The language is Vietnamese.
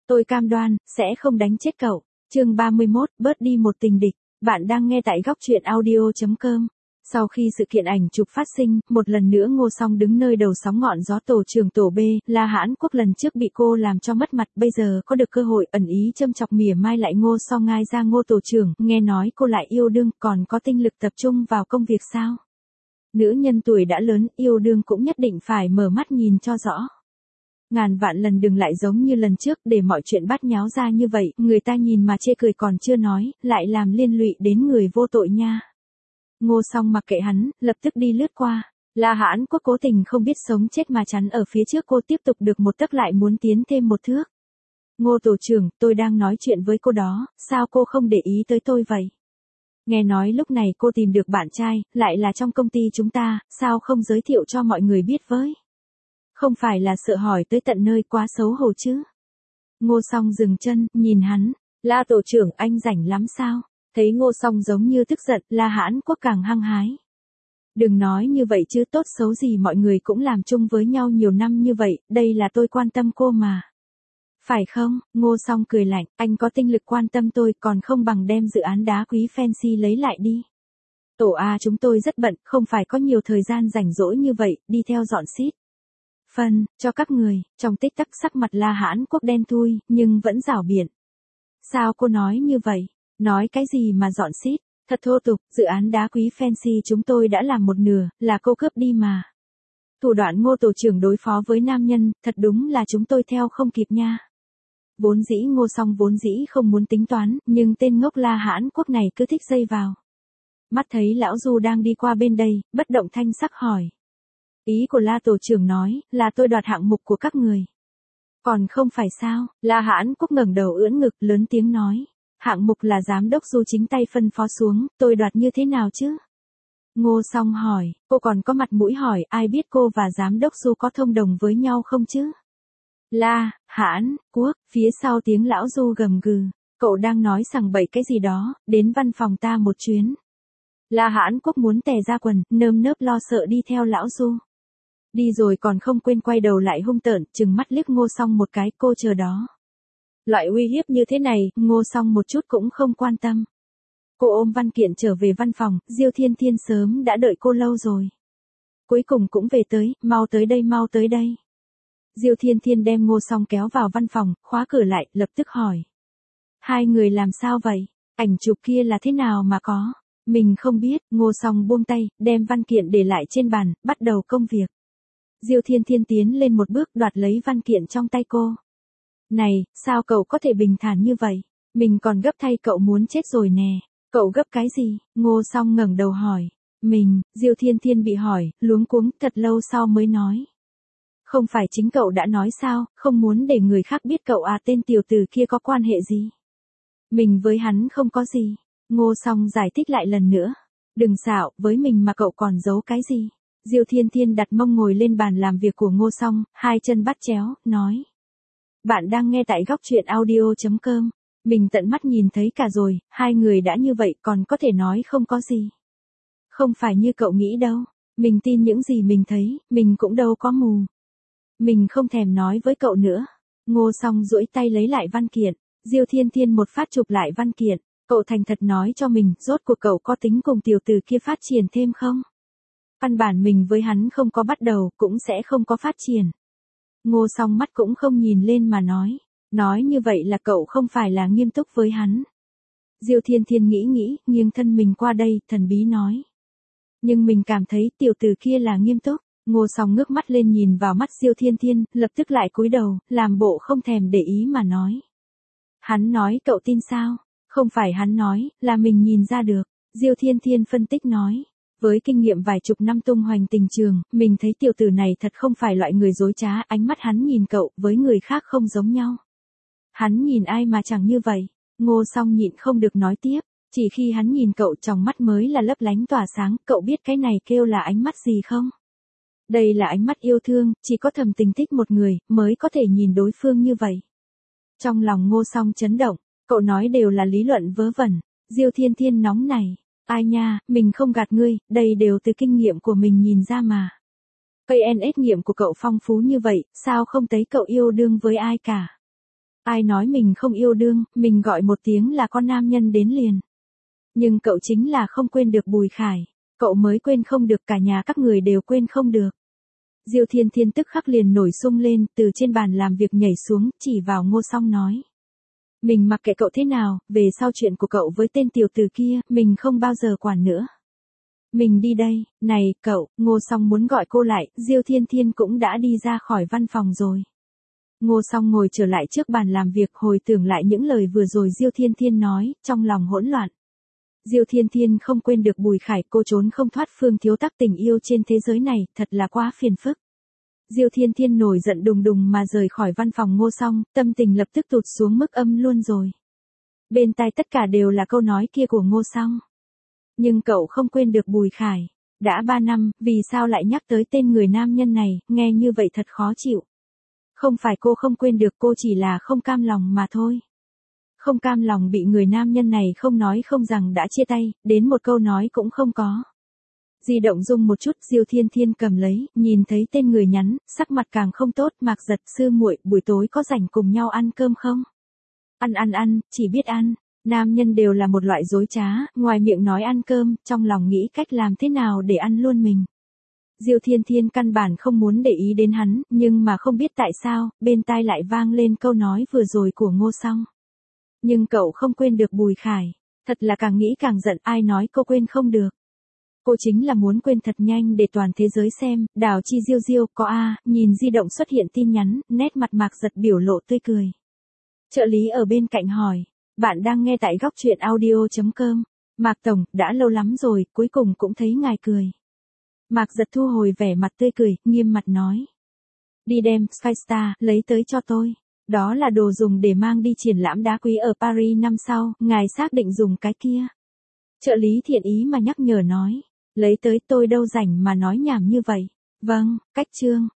Tôi cam đoan, sẽ không đánh chết cậu. Chương 31, bớt đi một tình địch. Bạn đang nghe tại góc truyện audio.com. Sau khi sự kiện ảnh chụp phát sinh, một lần nữa Ngô Song đứng nơi đầu sóng ngọn gió tổ trưởng tổ B, La Hãn Quốc lần trước bị cô làm cho mất mặt, bây giờ có được cơ hội ẩn ý châm chọc mỉa mai lại Ngô Song ngai ra Ngô tổ trưởng, nghe nói cô lại yêu đương, còn có tinh lực tập trung vào công việc sao? Nữ nhân tuổi đã lớn, yêu đương cũng nhất định phải mở mắt nhìn cho rõ. Ngàn vạn lần đừng lại giống như lần trước để mọi chuyện bát nháo ra như vậy, người ta nhìn mà chê cười còn chưa nói, lại làm liên lụy đến người vô tội nha. Ngô Song mặc kệ hắn, lập tức đi lướt qua. La Hãn Quốc cố tình không biết sống chết mà chắn ở phía trước cô tiếp tục được một tấc lại muốn tiến thêm một thước. Ngô tổ trưởng, tôi đang nói chuyện với cô đó, sao cô không để ý tới tôi vậy? Nghe nói lúc này cô tìm được bạn trai, lại là trong công ty chúng ta, sao không giới thiệu cho mọi người biết với? Không phải là sợ hỏi tới tận nơi quá xấu hổ chứ? Ngô Song dừng chân, nhìn hắn. La tổ trưởng, anh rảnh lắm sao? Thấy Ngô Song giống như tức giận, La Hãn Quốc càng hăng hái. Đừng nói như vậy chứ, tốt xấu gì mọi người cũng làm chung với nhau nhiều năm như vậy, đây là tôi quan tâm cô mà. Phải không? Ngô Song cười lạnh, anh có tinh lực quan tâm tôi còn không bằng đem dự án đá quý fancy lấy lại đi. Tổ A chúng tôi rất bận, không phải có nhiều thời gian rảnh rỗi như vậy, đi theo dọn xít. Phân, cho các người, trong tích tắc sắc mặt La Hãn Quốc đen thui, nhưng vẫn rảo biện. Sao cô nói như vậy? Nói cái gì mà dọn xít? Thật thô tục, dự án đá quý fancy chúng tôi đã làm một nửa, là cô cướp đi mà. Thủ đoạn Ngô tổ trưởng đối phó với nam nhân, thật đúng là chúng tôi theo không kịp nha. Vốn dĩ Ngô Song vốn dĩ không muốn tính toán, nhưng tên ngốc La Hãn Quốc này cứ thích dây vào. Mắt thấy lão Du đang đi qua bên đây, bất động thanh sắc hỏi. Ý của La tổ trưởng nói, là tôi đoạt hạng mục của các người. Còn không phải sao? La Hãn Quốc ngẩng đầu ưỡn ngực lớn tiếng nói. Hạng mục là giám đốc Du chính tay phân phó xuống, tôi đoạt như thế nào chứ? Ngô Song hỏi, cô còn có mặt mũi hỏi, ai biết cô và giám đốc Du có thông đồng với nhau không chứ? La Hãn Quốc, phía sau tiếng lão Du gầm gừ, cậu đang nói sằng bậy cái gì đó, đến văn phòng ta một chuyến. La Hãn Quốc muốn tè ra quần, nơm nớp lo sợ đi theo lão Du. Đi rồi còn không quên quay đầu lại hung tợn, trừng mắt liếc Ngô Song một cái, cô chờ đó. Loại uy hiếp như thế này, Ngô Song một chút cũng không quan tâm. Cô ôm văn kiện trở về văn phòng, Diêu Thiên Thiên sớm đã đợi cô lâu rồi. Cuối cùng cũng về tới, mau tới đây mau tới đây. Diêu Thiên Thiên đem Ngô Song kéo vào văn phòng, khóa cửa lại, lập tức hỏi. Hai người làm sao vậy? Ảnh chụp kia là thế nào mà có? Mình không biết, Ngô Song buông tay, đem văn kiện để lại trên bàn, bắt đầu công việc. Diêu Thiên Thiên tiến lên một bước đoạt lấy văn kiện trong tay cô. Này, sao cậu có thể bình thản như vậy? Mình còn gấp thay cậu muốn chết rồi nè. Cậu gấp cái gì? Ngô Song ngẩng đầu hỏi. Diêu Thiên Thiên bị hỏi, luống cuống, thật lâu sau mới nói. Không phải chính cậu đã nói sao, không muốn để người khác biết cậu à, tên tiểu tử kia có quan hệ gì? Mình với hắn không có gì. Ngô Song giải thích lại lần nữa. Đừng xạo, với mình mà cậu còn giấu cái gì? Diêu Thiên Thiên đặt mông ngồi lên bàn làm việc của Ngô Song, hai chân bắt chéo, nói. Bạn đang nghe tại góc truyện audio.com. Mình tận mắt nhìn thấy cả rồi, hai người đã như vậy còn có thể nói không có gì. Không phải như cậu nghĩ đâu, mình tin những gì mình thấy, mình cũng đâu có mù. Mình không thèm nói với cậu nữa. Ngô Song duỗi tay lấy lại văn kiện, Diêu Thiên Thiên một phát chụp lại văn kiện, cậu thành thật nói cho mình, rốt cuộc cậu có tính cùng tiểu tử kia phát triển thêm không? Căn bản mình với hắn không có bắt đầu, cũng sẽ không có phát triển. Ngô Song mắt cũng không nhìn lên mà nói như vậy là cậu không phải là nghiêm túc với hắn. Diêu Thiên Thiên nghĩ, nghiêng thân mình qua đây, thần bí nói. Nhưng mình cảm thấy tiểu tử kia là nghiêm túc. Ngô Song ngước mắt lên nhìn vào mắt Diêu Thiên Thiên, lập tức lại cúi đầu, làm bộ không thèm để ý mà nói. Hắn nói cậu tin sao? Không phải hắn nói, là mình nhìn ra được. Diêu Thiên Thiên phân tích nói. Với kinh nghiệm vài chục năm tung hoành tình trường, mình thấy tiểu tử này thật không phải loại người dối trá, ánh mắt hắn nhìn cậu, với người khác không giống nhau. Hắn nhìn ai mà chẳng như vậy? Ngô Song nhịn không được nói tiếp, chỉ khi hắn nhìn cậu trong mắt mới là lấp lánh tỏa sáng, cậu biết cái này kêu là ánh mắt gì không? Đây là ánh mắt yêu thương, chỉ có thầm tình thích một người, mới có thể nhìn đối phương như vậy. Trong lòng Ngô Song chấn động, cậu nói đều là lý luận vớ vẩn. Diêu Thiên Thiên nóng này. Ai nha, mình không gạt ngươi, đây đều từ kinh nghiệm của mình nhìn ra mà. KNS nghiệm của cậu phong phú như vậy, sao không thấy cậu yêu đương với ai cả? Ai nói mình không yêu đương, mình gọi một tiếng là con nam nhân đến liền. Nhưng cậu chính là không quên được Bùi Khải. Cậu mới quên không được, cả nhà các người đều quên không được. Diêu Thiên Thiên tức khắc liền nổi sung lên, từ trên bàn làm việc nhảy xuống, chỉ vào Ngô Song nói. Mình mặc kệ cậu thế nào, về sau chuyện của cậu với tên tiểu tử kia, mình không bao giờ quản nữa. Mình đi đây, này, cậu, Ngô Song muốn gọi cô lại, Diêu Thiên Thiên cũng đã đi ra khỏi văn phòng rồi. Ngô Song ngồi trở lại trước bàn làm việc, hồi tưởng lại những lời vừa rồi Diêu Thiên Thiên nói, trong lòng hỗn loạn. Diêu Thiên Thiên không quên được Bùi Khải, cô trốn không thoát Phương Thiếu Tắc tình yêu trên thế giới này, thật là quá phiền phức. Diêu Thiên Thiên nổi giận đùng đùng mà rời khỏi văn phòng Ngô Song, tâm tình lập tức tụt xuống mức âm luôn rồi. Bên tai tất cả đều là câu nói kia của Ngô Song. Nhưng cậu không quên được Bùi Khải. Đã 3 năm, vì sao lại nhắc tới tên người nam nhân này, nghe như vậy thật khó chịu. Không phải cô không quên được, cô chỉ là không cam lòng mà thôi. Không cam lòng bị người nam nhân này không nói không rằng đã chia tay, đến một câu nói cũng không có. Di động rung một chút, Diêu Thiên Thiên cầm lấy, nhìn thấy tên người nhắn, sắc mặt càng không tốt, Mạc Giật, sư muội, buổi tối có rảnh cùng nhau ăn cơm không? Ăn, chỉ biết ăn. Nam nhân đều là một loại dối trá, ngoài miệng nói ăn cơm, trong lòng nghĩ cách làm thế nào để ăn luôn mình. Diêu Thiên Thiên căn bản không muốn để ý đến hắn, nhưng mà không biết tại sao, bên tai lại vang lên câu nói vừa rồi của Ngô Song. Nhưng cậu không quên được Bùi Khải. Thật là càng nghĩ càng giận, ai nói cô quên không được. Cô chính là muốn quên thật nhanh để toàn thế giới xem, Đào Chi Diêu có nhìn di động xuất hiện tin nhắn, nét mặt Mạc Giật biểu lộ tươi cười. Trợ lý ở bên cạnh hỏi, bạn đang nghe tại góc truyện audio.com. Mạc Tổng, đã lâu lắm rồi, cuối cùng cũng thấy ngài cười. Mạc Giật thu hồi vẻ mặt tươi cười, nghiêm mặt nói. Đi đem Skystar lấy tới cho tôi. Đó là đồ dùng để mang đi triển lãm đá quý ở Paris năm sau, ngài xác định dùng cái kia. Trợ lý thiện ý mà nhắc nhở nói. Lấy tới, tôi đâu rảnh mà nói nhảm như vậy. Vâng, cách chương.